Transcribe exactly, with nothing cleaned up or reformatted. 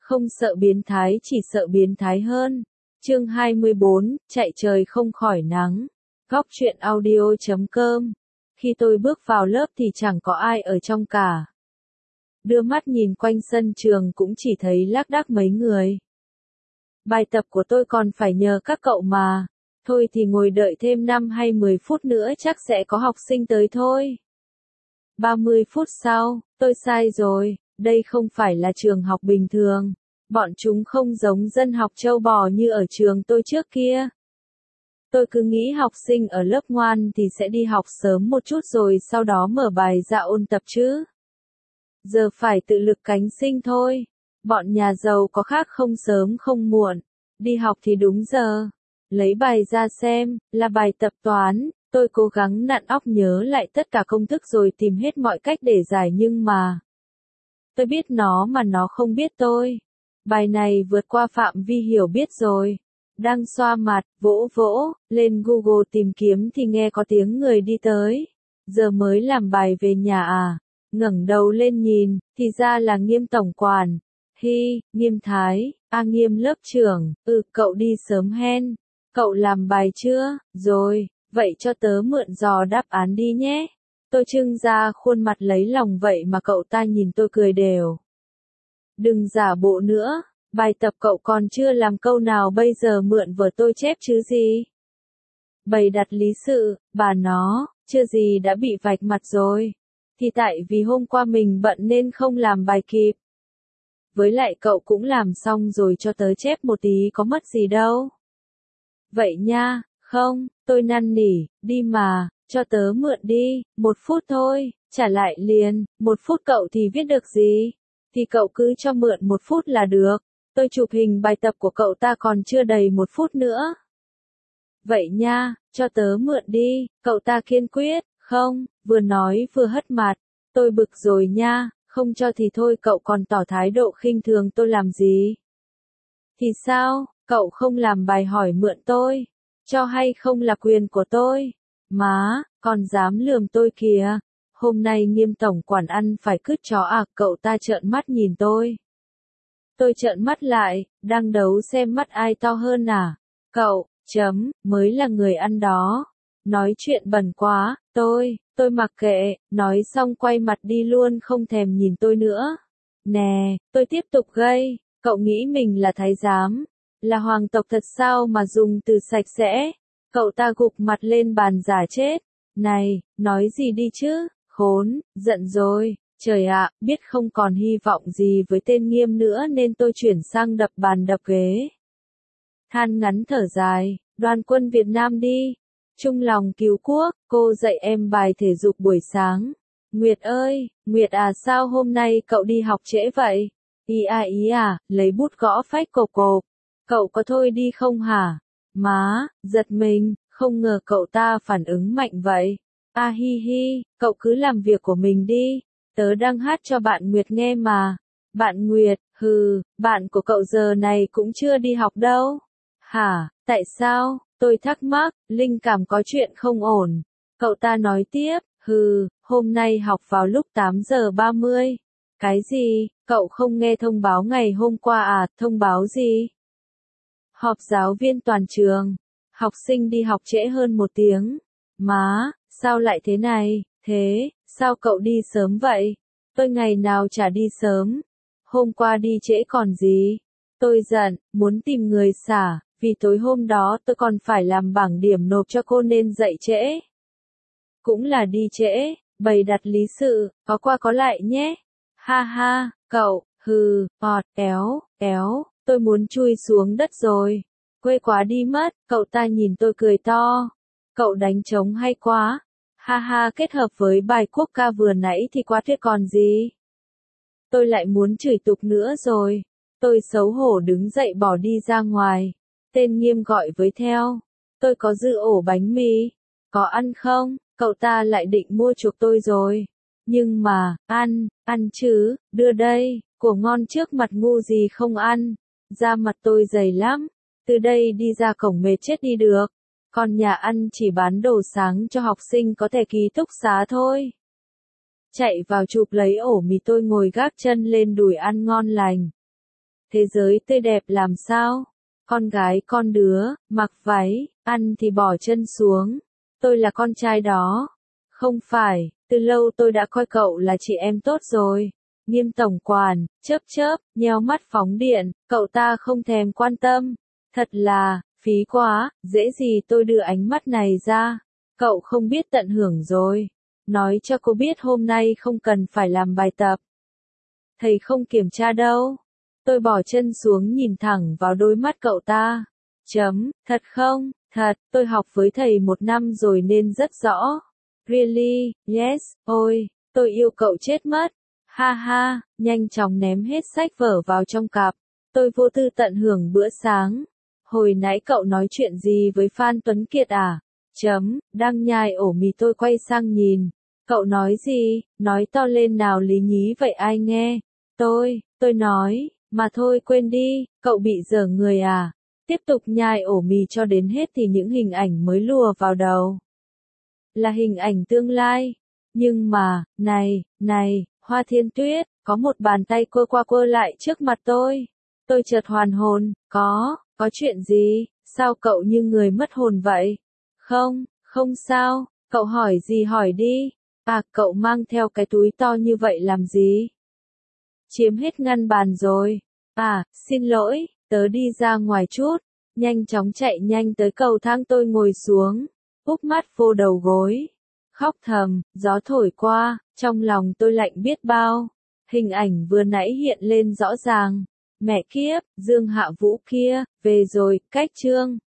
Không sợ biến thái chỉ sợ biến thái hơn. Chương hai mươi bốn, chạy trời không khỏi nắng. Góc truyện audio chấm com. Khi tôi bước vào lớp thì chẳng có ai ở trong cả. Đưa mắt nhìn quanh sân trường cũng chỉ thấy lác đác mấy người. Bài tập của tôi còn phải nhờ các cậu mà. Thôi thì ngồi đợi thêm năm hay mười phút nữa chắc sẽ có học sinh tới thôi. ba mươi phút sau, tôi sai rồi, đây không phải là trường học bình thường. Bọn chúng không giống dân học trâu bò như ở trường tôi trước kia. Tôi cứ nghĩ học sinh ở lớp ngoan thì sẽ đi học sớm một chút rồi sau đó mở bài ra ôn tập chứ. Giờ phải tự lực cánh sinh thôi. Bọn nhà giàu có khác không sớm không muộn. Đi học thì đúng giờ. Lấy bài ra xem, là bài tập toán. Tôi cố gắng nặn óc nhớ lại tất cả công thức rồi tìm hết mọi cách để giải nhưng mà. Tôi biết nó mà nó không biết tôi. Bài này vượt qua phạm vi hiểu biết rồi. Đang xoa mặt, vỗ vỗ, lên Google tìm kiếm thì nghe có tiếng người đi tới. Giờ mới làm bài về nhà à? Ngẩng đầu lên nhìn, thì ra là Nghiêm tổng quản. Hi, Nghiêm Thái, a Nghiêm lớp trưởng, ừ cậu đi sớm hen. Cậu làm bài chưa? Rồi, vậy cho tớ mượn dò đáp án đi nhé. Tôi trưng ra khuôn mặt lấy lòng vậy mà cậu ta nhìn tôi cười đều. Đừng giả bộ nữa, bài tập cậu còn chưa làm câu nào bây giờ mượn vở tôi chép chứ gì. Bày đặt lý sự, bà nó, chưa gì đã bị vạch mặt rồi. Thì tại vì hôm qua mình bận nên không làm bài kịp. Với lại cậu cũng làm xong rồi cho tớ chép một tí có mất gì đâu. Vậy nha, không, tôi năn nỉ, đi mà, cho tớ mượn đi, một phút thôi, trả lại liền, một phút cậu thì viết được gì? Thì cậu cứ cho mượn một phút là được, tôi chụp hình bài tập của cậu ta còn chưa đầy một phút nữa. Vậy nha, cho tớ mượn đi, cậu ta kiên quyết, không, vừa nói vừa hất mặt, tôi bực rồi nha, không cho thì thôi cậu còn tỏ thái độ khinh thường tôi làm gì? Thì sao, cậu không làm bài hỏi mượn tôi, cho hay không là quyền của tôi, má, còn dám lườm tôi kìa. Hôm nay Nghiêm tổng quản ăn phải cứt chó à, cậu ta trợn mắt nhìn tôi. Tôi trợn mắt lại, đang đấu xem mắt ai to hơn à? Cậu, chấm, mới là người ăn đó. Nói chuyện bẩn quá, tôi, tôi mặc kệ, nói xong quay mặt đi luôn không thèm nhìn tôi nữa. Nè, tôi tiếp tục gây, cậu nghĩ mình là thái giám, là hoàng tộc thật sao mà dùng từ sạch sẽ? Cậu ta gục mặt lên bàn giả chết. Này, nói gì đi chứ? Khốn, giận rồi, trời ạ, biết không còn hy vọng gì với tên Nghiêm nữa nên tôi chuyển sang đập bàn đập ghế. Than ngắn thở dài, Đoàn quân Việt Nam đi. Chung lòng cứu quốc, cô dạy em bài thể dục buổi sáng. Nguyệt ơi, Nguyệt à sao hôm nay cậu đi học trễ vậy? Ý à ý à, lấy bút gõ phách cộp cộp. Cậu có thôi đi không hả? Má, giật mình, không ngờ cậu ta phản ứng mạnh vậy. A hi hi, cậu cứ làm việc của mình đi, tớ đang hát cho bạn Nguyệt nghe mà. Bạn Nguyệt, hừ, bạn của cậu giờ này cũng chưa đi học đâu. Hả, tại sao? Tôi thắc mắc, linh cảm có chuyện không ổn. Cậu ta nói tiếp, hừ, hôm nay học vào lúc tám giờ ba mươi. Cái gì, cậu không nghe thông báo ngày hôm qua à, thông báo gì? Họp giáo viên toàn trường, học sinh đi học trễ hơn một tiếng. Má, sao lại thế này, thế, sao cậu đi sớm vậy? Tôi ngày nào chả đi sớm. Hôm qua đi trễ còn gì? Tôi giận, muốn tìm người xả, vì tối hôm đó tôi còn phải làm bảng điểm nộp cho cô nên dậy trễ. Cũng là đi trễ, bày đặt lý sự, có qua có lại nhé. Ha ha, cậu, hừ, ọt, éo, éo, tôi muốn chui xuống đất rồi. Quê quá đi mất, cậu ta nhìn tôi cười to. Cậu đánh trống hay quá. Ha ha, kết hợp với bài quốc ca vừa nãy thì quá tuyệt còn gì. Tôi lại muốn chửi tục nữa rồi. Tôi xấu hổ đứng dậy bỏ đi ra ngoài. Tên Nghiêm gọi với theo. Tôi có dư ổ bánh mì. Có ăn không? Cậu ta lại định mua chuộc tôi rồi. Nhưng mà, ăn, ăn chứ, đưa đây, của ngon trước mặt ngu gì không ăn. Da mặt tôi dày lắm. Từ đây đi ra cổng mệt chết đi được. Còn nhà ăn chỉ bán đồ sáng cho học sinh có thể ký túc xá thôi. Chạy vào chụp lấy ổ mì tôi ngồi gác chân lên đùi ăn ngon lành. Thế giới tươi đẹp làm sao? Con gái con đứa, mặc váy, ăn thì bỏ chân xuống. Tôi là con trai đó. Không phải, từ lâu tôi đã coi cậu là chị em tốt rồi. Nghiêm tổng quản, chớp chớp, nheo mắt phóng điện, cậu ta không thèm quan tâm. Thật là, phí quá, dễ gì tôi đưa ánh mắt này ra. Cậu không biết tận hưởng rồi. Nói cho cô biết hôm nay không cần phải làm bài tập. Thầy không kiểm tra đâu. Tôi bỏ chân xuống nhìn thẳng vào đôi mắt cậu ta. Chấm, thật không, thật, tôi học với thầy một năm rồi nên rất rõ. Really, yes, ôi, tôi yêu cậu chết mất. Ha ha, nhanh chóng ném hết sách vở vào trong cặp. Tôi vô tư tận hưởng bữa sáng. Hồi nãy cậu nói chuyện gì với Phan Tuấn Kiệt à? Chấm, đang nhai ổ mì tôi quay sang nhìn. Cậu nói gì? Nói to lên nào lý nhí vậy ai nghe? Tôi, tôi nói, mà thôi quên đi, cậu bị dở người à? Tiếp tục nhai ổ mì cho đến hết thì những hình ảnh mới lùa vào đầu. Là hình ảnh tương lai. Nhưng mà, này, này, Hoa Thiên Tuyết, có một bàn tay quơ qua quơ lại trước mặt tôi. Tôi chợt hoàn hồn, có, có chuyện gì, sao cậu như người mất hồn vậy? Không, không sao, cậu hỏi gì hỏi đi. À, cậu mang theo cái túi to như vậy làm gì? Chiếm hết ngăn bàn rồi. À, xin lỗi, tớ đi ra ngoài chút. Nhanh chóng chạy nhanh tới cầu thang tôi ngồi xuống. Úp mắt vô đầu gối. Khóc thầm, gió thổi qua, trong lòng tôi lạnh biết bao. Hình ảnh vừa nãy hiện lên rõ ràng. Mẹ kiếp, Dương Hạ Vũ kia, về rồi, cách chương.